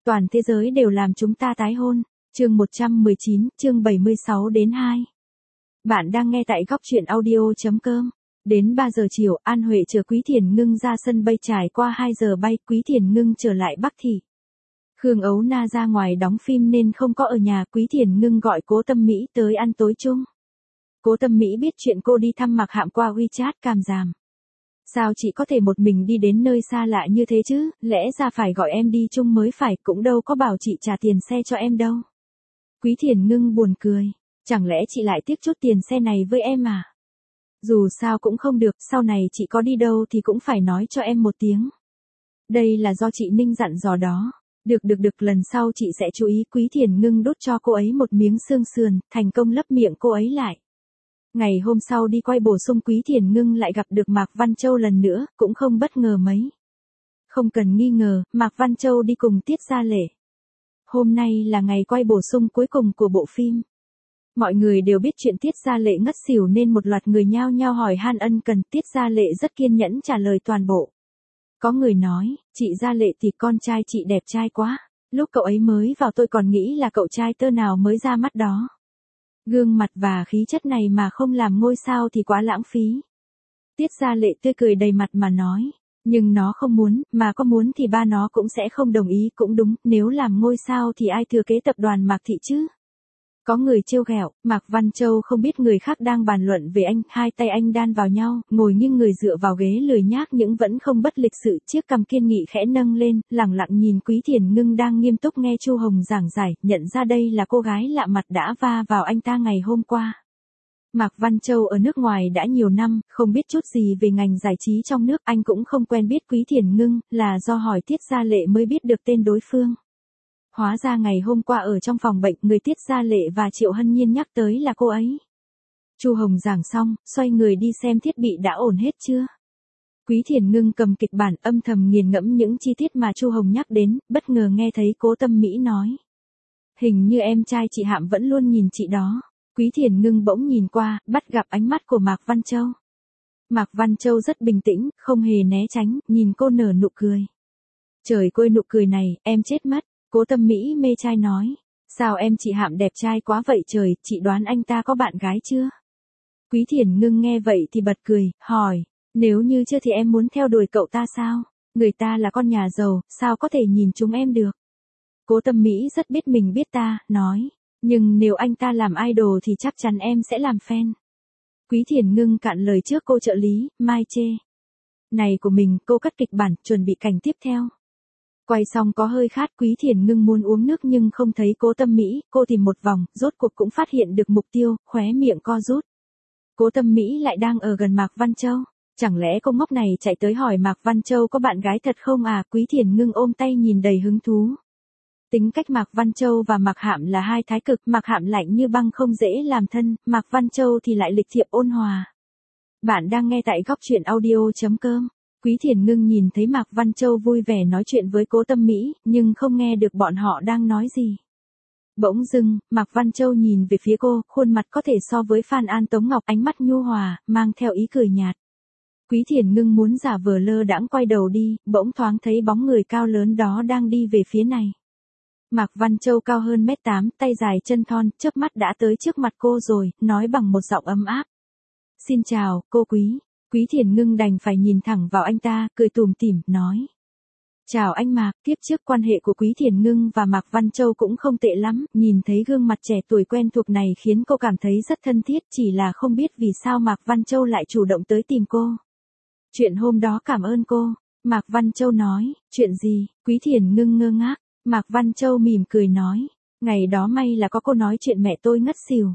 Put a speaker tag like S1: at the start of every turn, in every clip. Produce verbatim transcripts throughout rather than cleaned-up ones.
S1: Toàn thế giới đều làm chúng ta tái hôn. Chương một trăm mười chín, chương bảy mươi sáu đến hai. Bạn đang nghe tại góc truyện audio chấm com. Đến ba giờ chiều, An Huệ chờ Quý Thiền Ngưng ra sân bay, trải qua hai giờ bay, Quý Thiền Ngưng trở lại Bắc Thị. Khương Ấu Na ra ngoài đóng phim nên không có ở nhà, Quý Thiền Ngưng gọi Cố Tâm Mỹ tới ăn tối chung. Cố Tâm Mỹ biết chuyện cô đi thăm Mạc Hạm qua WeChat, cảm giảm. Sao chị có thể một mình đi đến nơi xa lạ như thế chứ, lẽ ra phải gọi em đi chung mới phải, cũng đâu có bảo chị trả tiền xe cho em đâu. Quý Thiền Ngưng buồn cười, chẳng lẽ chị lại tiếc chút tiền xe này với em à? Dù sao cũng không được, sau này chị có đi đâu thì cũng phải nói cho em một tiếng. Đây là do chị Ninh dặn dò đó. Được được được, lần sau chị sẽ chú ý. Quý Thiền Ngưng đút cho cô ấy một miếng xương sườn, thành công lấp miệng cô ấy lại. Ngày hôm sau đi quay bổ sung, Quý Thiền Ngưng lại gặp được Mạc Văn Châu lần nữa, cũng không bất ngờ mấy. Không cần nghi ngờ, Mạc Văn Châu đi cùng Tiết Gia Lệ. Hôm nay là ngày quay bổ sung cuối cùng của bộ phim. Mọi người đều biết chuyện Tiết Gia Lệ ngất xỉu nên một loạt người nhao nhao hỏi han ân cần. Tiết Gia Lệ rất kiên nhẫn trả lời toàn bộ. Có người nói, chị Gia Lệ thì con trai chị đẹp trai quá. Lúc cậu ấy mới vào tôi còn nghĩ là cậu trai tơ nào mới ra mắt đó. Gương mặt và khí chất này mà không làm ngôi sao thì quá lãng phí. Tiết Gia Lệ tươi cười đầy mặt mà nói. Nhưng nó không muốn, mà có muốn thì ba nó cũng sẽ không đồng ý. Cũng đúng, nếu làm ngôi sao thì ai thừa kế tập đoàn Mạc Thị chứ? Có người trêu ghẹo, Mạc Văn Châu không biết người khác đang bàn luận về anh, hai tay anh đan vào nhau, ngồi nghiêng người dựa vào ghế lười nhác nhưng vẫn không bất lịch sự, chiếc cằm kiên nghị khẽ nâng lên, lẳng lặng nhìn Quý Thiền Ngưng đang nghiêm túc nghe Chu Hồng giảng giải, nhận ra đây là cô gái lạ mặt đã va vào anh ta ngày hôm qua. Mạc Văn Châu ở nước ngoài đã nhiều năm, không biết chút gì về ngành giải trí trong nước, anh cũng không quen biết Quý Thiền Ngưng, là do hỏi Tiết Gia Lệ mới biết được tên đối phương. Hóa ra ngày hôm qua ở trong phòng bệnh, người Tiết Gia Lệ và Triệu Hân Nhiên nhắc tới là cô ấy. Chu Hồng giảng xong, xoay người đi xem thiết bị đã ổn hết chưa. Quý Thiền Ngưng cầm kịch bản âm thầm nghiền ngẫm những chi tiết mà Chu Hồng nhắc đến, bất ngờ nghe thấy Cố Tâm Mỹ nói. Hình như em trai chị Hạm vẫn luôn nhìn chị đó. Quý Thiền Ngưng bỗng nhìn qua, bắt gặp ánh mắt của Mạc Văn Châu. Mạc Văn Châu rất bình tĩnh, không hề né tránh, nhìn cô nở nụ cười. Trời ơi, nụ cười này, em chết mất. Cố Tâm Mỹ mê trai nói. Sao em chị Hạm đẹp trai quá vậy trời, chị đoán anh ta có bạn gái chưa? Quý Thiền Ngưng nghe vậy thì bật cười, hỏi. Nếu như chưa thì em muốn theo đuổi cậu ta sao? Người ta là con nhà giàu, sao có thể nhìn chúng em được? Cố Tâm Mỹ rất biết mình biết ta, nói. Nhưng nếu anh ta làm idol thì chắc chắn em sẽ làm fan. Quý Thiền Ngưng cạn lời trước cô trợ lý, Mai chê. Này của mình, cô cắt kịch bản, chuẩn bị cảnh tiếp theo. Quay xong có hơi khát, Quý Thiền Ngưng muốn uống nước nhưng không thấy Cố Tâm Mỹ, cô tìm một vòng, rốt cuộc cũng phát hiện được mục tiêu, khóe miệng co rút. Cố Tâm Mỹ lại đang ở gần Mạc Văn Châu, chẳng lẽ cô ngốc này chạy tới hỏi Mạc Văn Châu có bạn gái thật không à? Quý Thiền Ngưng ôm tay nhìn đầy hứng thú. Tính cách Mạc Văn Châu và Mạc Hạm là hai thái cực, Mạc Hạm lạnh như băng không dễ làm thân, Mạc Văn Châu thì lại lịch thiệp ôn hòa. Bạn đang nghe tại góc truyện audio chấm com. Quý Thiền Ngưng nhìn thấy Mạc Văn Châu vui vẻ nói chuyện với Cố Tâm Mỹ, nhưng không nghe được bọn họ đang nói gì. Bỗng dưng, Mạc Văn Châu nhìn về phía cô, khuôn mặt có thể so với Phan An Tống Ngọc, ánh mắt nhu hòa, mang theo ý cười nhạt. Quý Thiền Ngưng muốn giả vờ lơ đãng quay đầu đi, bỗng thoáng thấy bóng người cao lớn đó đang đi về phía này. Mạc Văn Châu cao hơn mét tám, tay dài chân thon, chớp mắt đã tới trước mặt cô rồi, nói bằng một giọng ấm áp. Xin chào, cô Quý. Quý Thiền Ngưng đành phải nhìn thẳng vào anh ta, cười tủm tỉm, nói. Chào anh Mạc, tiếp trước quan hệ của Quý Thiền Ngưng và Mạc Văn Châu cũng không tệ lắm, nhìn thấy gương mặt trẻ tuổi quen thuộc này khiến cô cảm thấy rất thân thiết, chỉ là không biết vì sao Mạc Văn Châu lại chủ động tới tìm cô. Chuyện hôm đó cảm ơn cô, Mạc Văn Châu nói, chuyện gì? Quý Thiền Ngưng ngơ ngác, Mạc Văn Châu mỉm cười nói, ngày đó may là có cô nói chuyện mẹ tôi ngất xỉu.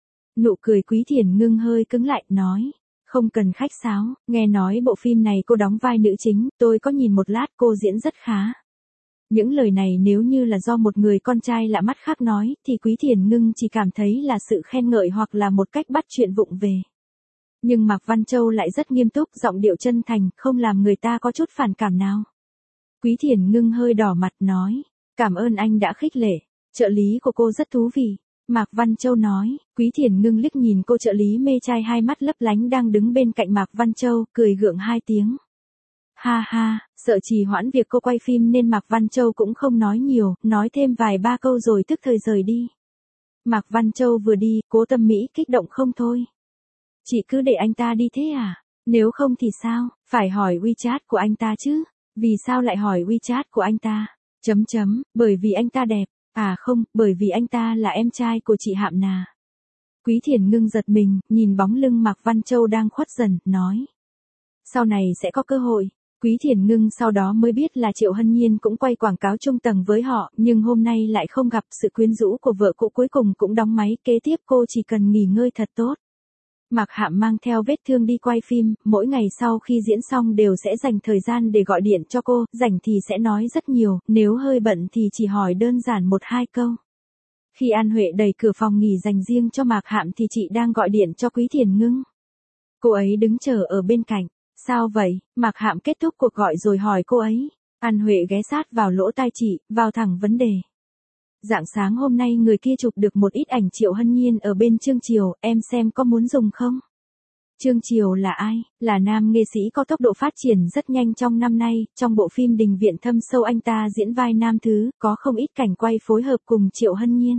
S1: Nụ cười Quý Thiền Ngưng hơi cứng lại, nói. Không cần khách sáo, nghe nói bộ phim này cô đóng vai nữ chính, tôi có nhìn một lát, cô diễn rất khá. Những lời này nếu như là do một người con trai lạ mắt khác nói, thì Quý Thiền Ngưng chỉ cảm thấy là sự khen ngợi hoặc là một cách bắt chuyện vụng về. Nhưng Mạc Văn Châu lại rất nghiêm túc, giọng điệu chân thành, không làm người ta có chút phản cảm nào. Quý Thiền Ngưng hơi đỏ mặt nói, cảm ơn anh đã khích lệ, trợ lý của cô rất thú vị. Mạc Văn Châu nói, Quý Thiền Ngưng liếc nhìn cô trợ lý mê trai hai mắt lấp lánh đang đứng bên cạnh Mạc Văn Châu, cười gượng hai tiếng. Ha ha, sợ trì hoãn việc cô quay phim nên Mạc Văn Châu cũng không nói nhiều, nói thêm vài ba câu rồi tức thời rời đi. Mạc Văn Châu vừa đi, Cố Tâm Mỹ kích động không thôi. Chị cứ để anh ta đi thế à? Nếu không thì sao? Phải hỏi WeChat của anh ta chứ? Vì sao lại hỏi WeChat của anh ta? Chấm chấm, bởi vì anh ta đẹp. À không, bởi vì anh ta là em trai của chị Hạm Nà. Quý Thiền Ngưng giật mình, nhìn bóng lưng Mạc Văn Châu đang khuất dần, nói. Sau này sẽ có cơ hội. Quý Thiền Ngưng sau đó mới biết là Triệu Hân Nhiên cũng quay quảng cáo trung tầng với họ, nhưng hôm nay lại không gặp, sự quyến rũ của vợ cũ cuối cùng cũng đóng máy, kế tiếp cô chỉ cần nghỉ ngơi thật tốt. Mạc Hạm mang theo vết thương đi quay phim, mỗi ngày sau khi diễn xong đều sẽ dành thời gian để gọi điện cho cô, rảnh thì sẽ nói rất nhiều, nếu hơi bận thì chỉ hỏi đơn giản một hai câu. Khi An Huệ đẩy cửa phòng nghỉ dành riêng cho Mạc Hạm thì chị đang gọi điện cho Quý Thiền Ngưng. Cô ấy đứng chờ ở bên cạnh. Sao vậy? Mạc Hạm kết thúc cuộc gọi rồi hỏi cô ấy. An Huệ ghé sát vào lỗ tai chị, vào thẳng vấn đề. Rạng sáng hôm nay người kia chụp được một ít ảnh Triệu Hân Nhiên ở bên Trương Triều, em xem có muốn dùng không? Trương Triều là ai? Là nam nghệ sĩ có tốc độ phát triển rất nhanh trong năm nay, trong bộ phim Đình Viện Thâm Sâu anh ta diễn vai nam thứ, có không ít cảnh quay phối hợp cùng Triệu Hân Nhiên.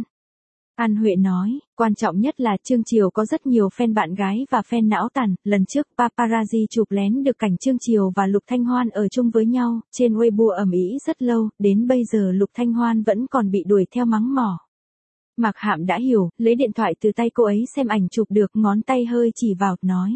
S1: An Huệ nói, quan trọng nhất là Trương Triều có rất nhiều fan bạn gái và fan não tàn, lần trước paparazzi chụp lén được cảnh Trương Triều và Lục Thanh Hoan ở chung với nhau, trên Weibo ầm ĩ rất lâu, đến bây giờ Lục Thanh Hoan vẫn còn bị đuổi theo mắng mỏ. Mạc Hạm đã hiểu, lấy điện thoại từ tay cô ấy xem ảnh chụp được, ngón tay hơi chỉ vào, nói.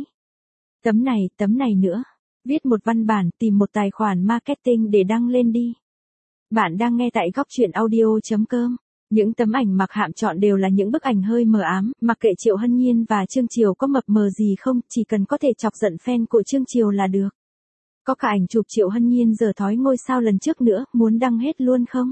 S1: Tấm này, tấm này nữa. Viết một văn bản, tìm một tài khoản marketing để đăng lên đi. Bạn đang nghe tại góc truyện audio chấm com. Những tấm ảnh Mạc Hạm chọn đều là những bức ảnh hơi mờ ám, mặc kệ Triệu Hân Nhiên và Trương Triều có mập mờ gì không, chỉ cần có thể chọc giận fan của Trương Triều là được. Có cả ảnh chụp Triệu Hân Nhiên giờ thói ngôi sao lần trước nữa, muốn đăng hết luôn không?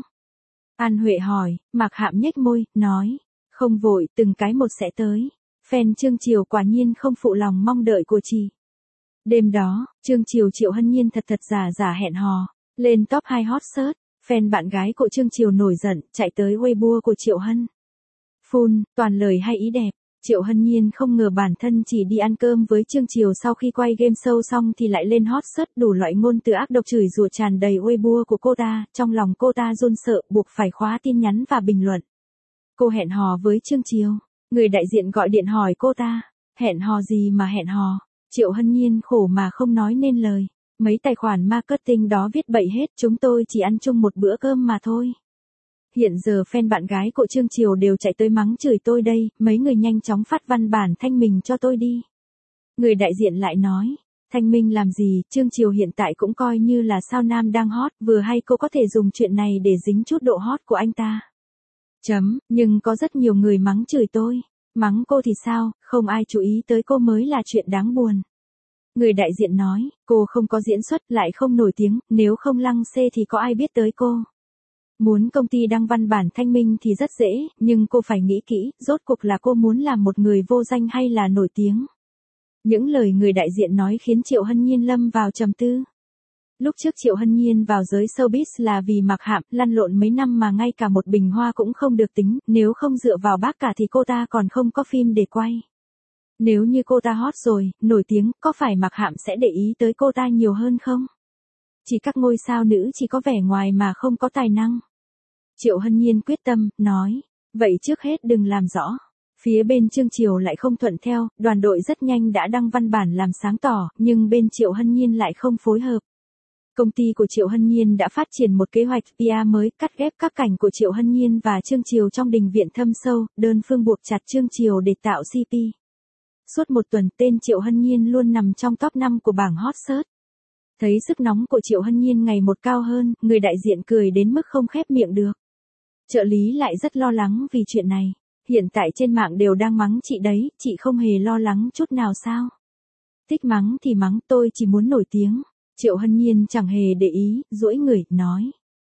S1: An Huệ hỏi, Mạc Hạm nhếch môi, nói, không vội, từng cái một sẽ tới. Fan Trương Triều quả nhiên không phụ lòng mong đợi của chị. Đêm đó, Trương Triều Triệu Hân Nhiên thật thật giả giả hẹn hò, lên top hai hot search. Fan bạn gái của Trương Triều nổi giận, chạy tới Weibo của Triệu Hân. Phun, toàn lời hay ý đẹp. Triệu Hân Nhiên không ngờ bản thân chỉ đi ăn cơm với Trương Triều sau khi quay game show xong thì lại lên hot search, đủ loại ngôn từ ác độc chửi rủa tràn đầy Weibo của cô ta, trong lòng cô ta run sợ, buộc phải khóa tin nhắn và bình luận. Cô hẹn hò với Trương Triều. Người đại diện gọi điện hỏi cô ta, hẹn hò gì mà hẹn hò? Triệu Hân Nhiên khổ mà không nói nên lời. Mấy tài khoản marketing đó viết bậy hết, chúng tôi chỉ ăn chung một bữa cơm mà thôi. Hiện giờ fan bạn gái của Trương Triều đều chạy tới mắng chửi tôi đây, mấy người nhanh chóng phát văn bản thanh minh cho tôi đi. Người đại diện lại nói, thanh minh làm gì, Trương Triều hiện tại cũng coi như là sao nam đang hot, vừa hay cô có thể dùng chuyện này để dính chút độ hot của anh ta. Chấm, nhưng có rất nhiều người mắng chửi tôi. Mắng cô thì sao, không ai chú ý tới cô mới là chuyện đáng buồn. Người đại diện nói, cô không có diễn xuất, lại không nổi tiếng, nếu không lăng xê thì có ai biết tới cô. Muốn công ty đăng văn bản thanh minh thì rất dễ, nhưng cô phải nghĩ kỹ, rốt cuộc là cô muốn làm một người vô danh hay là nổi tiếng. Những lời người đại diện nói khiến Triệu Hân Nhiên lâm vào trầm tư. Lúc trước Triệu Hân Nhiên vào giới showbiz là vì Mạc Hạm, lăn lộn mấy năm mà ngay cả một bình hoa cũng không được tính, nếu không dựa vào bác cả thì cô ta còn không có phim để quay. Nếu như cô ta hot rồi, nổi tiếng, có phải Mạc Hạm sẽ để ý tới cô ta nhiều hơn không? Chỉ các ngôi sao nữ chỉ có vẻ ngoài mà không có tài năng. Triệu Hân Nhiên quyết tâm, nói, vậy trước hết đừng làm rõ. Phía bên Trương Triều lại không thuận theo, đoàn đội rất nhanh đã đăng văn bản làm sáng tỏ, nhưng bên Triệu Hân Nhiên lại không phối hợp. Công ty của Triệu Hân Nhiên đã phát triển một kế hoạch pê e mới, cắt ghép các cảnh của Triệu Hân Nhiên và Trương Triều trong Đình Viện Thâm Sâu, đơn phương buộc chặt Trương Triều để tạo xê pê. Suốt một tuần tên Triệu Hân Nhiên luôn nằm trong top năm của bảng hot search. Thấy sức nóng của Triệu Hân Nhiên ngày một cao hơn, người đại diện cười đến mức không khép miệng được. Trợ lý lại rất lo lắng vì chuyện này. Hiện tại trên mạng đều đang mắng chị đấy, chị không hề lo lắng chút nào sao? Thích mắng thì mắng, tôi chỉ muốn nổi tiếng. Triệu Hân Nhiên chẳng hề để ý, duỗi người, nói.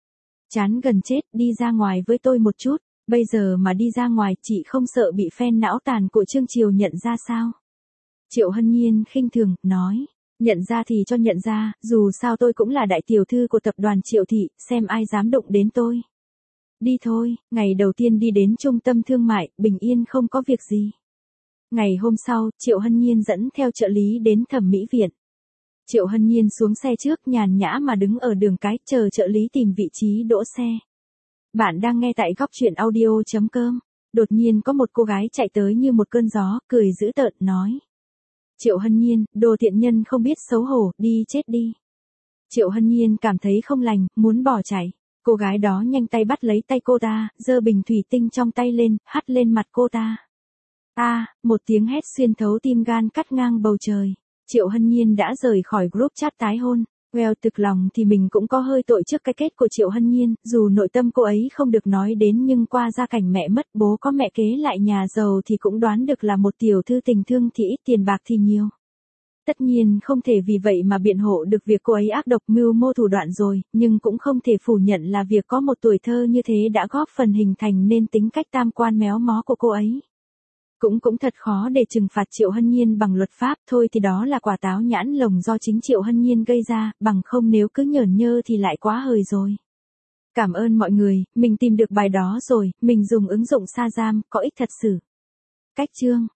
S1: Chán gần chết, đi ra ngoài với tôi một chút. Bây giờ mà đi ra ngoài chị không sợ bị fan não tàn của Trương Triều nhận ra sao? Triệu Hân Nhiên khinh thường, nói. Nhận ra thì cho nhận ra, dù sao tôi cũng là đại tiểu thư của tập đoàn Triệu Thị, xem ai dám đụng đến tôi. Đi thôi, ngày đầu tiên đi đến trung tâm thương mại, bình yên không có việc gì. Ngày hôm sau, Triệu Hân Nhiên dẫn theo trợ lý đến thẩm mỹ viện. Triệu Hân Nhiên xuống xe trước nhàn nhã mà đứng ở đường cái chờ trợ lý tìm vị trí đỗ xe. Bạn đang nghe tại góc chuyện audio.com. Đột nhiên có một cô gái chạy tới như một cơn gió, cười dữ tợn nói. Triệu Hân Nhiên, đồ tiện nhân không biết xấu hổ, đi chết đi. Triệu Hân Nhiên cảm thấy không lành, muốn bỏ chạy. Cô gái đó nhanh tay bắt lấy tay cô ta, giơ bình thủy tinh trong tay lên, hắt lên mặt cô ta. A, à, một tiếng hét xuyên thấu tim gan cắt ngang bầu trời. Triệu Hân Nhiên đã rời khỏi group chat tái hôn. Well, thực lòng thì mình cũng có hơi tội trước cái kết của Triệu Hân Nhiên, dù nội tâm cô ấy không được nói đến nhưng qua gia cảnh mẹ mất bố có mẹ kế lại nhà giàu thì cũng đoán được là một tiểu thư tình thương thì ít tiền bạc thì nhiều. Tất nhiên không thể vì vậy mà biện hộ được việc cô ấy ác độc mưu mô thủ đoạn rồi, nhưng cũng không thể phủ nhận là việc có một tuổi thơ như thế đã góp phần hình thành nên tính cách tam quan méo mó của cô ấy. Cũng cũng thật khó để trừng phạt Triệu Hân Nhiên bằng luật pháp, thôi thì đó là quả táo nhãn lồng do chính Triệu Hân Nhiên gây ra, bằng không nếu cứ nhởn nhơ thì lại quá hời rồi. Cảm ơn mọi người, mình tìm được bài đó rồi, mình dùng ứng dụng Shazam, có ích thật sự. Cách chương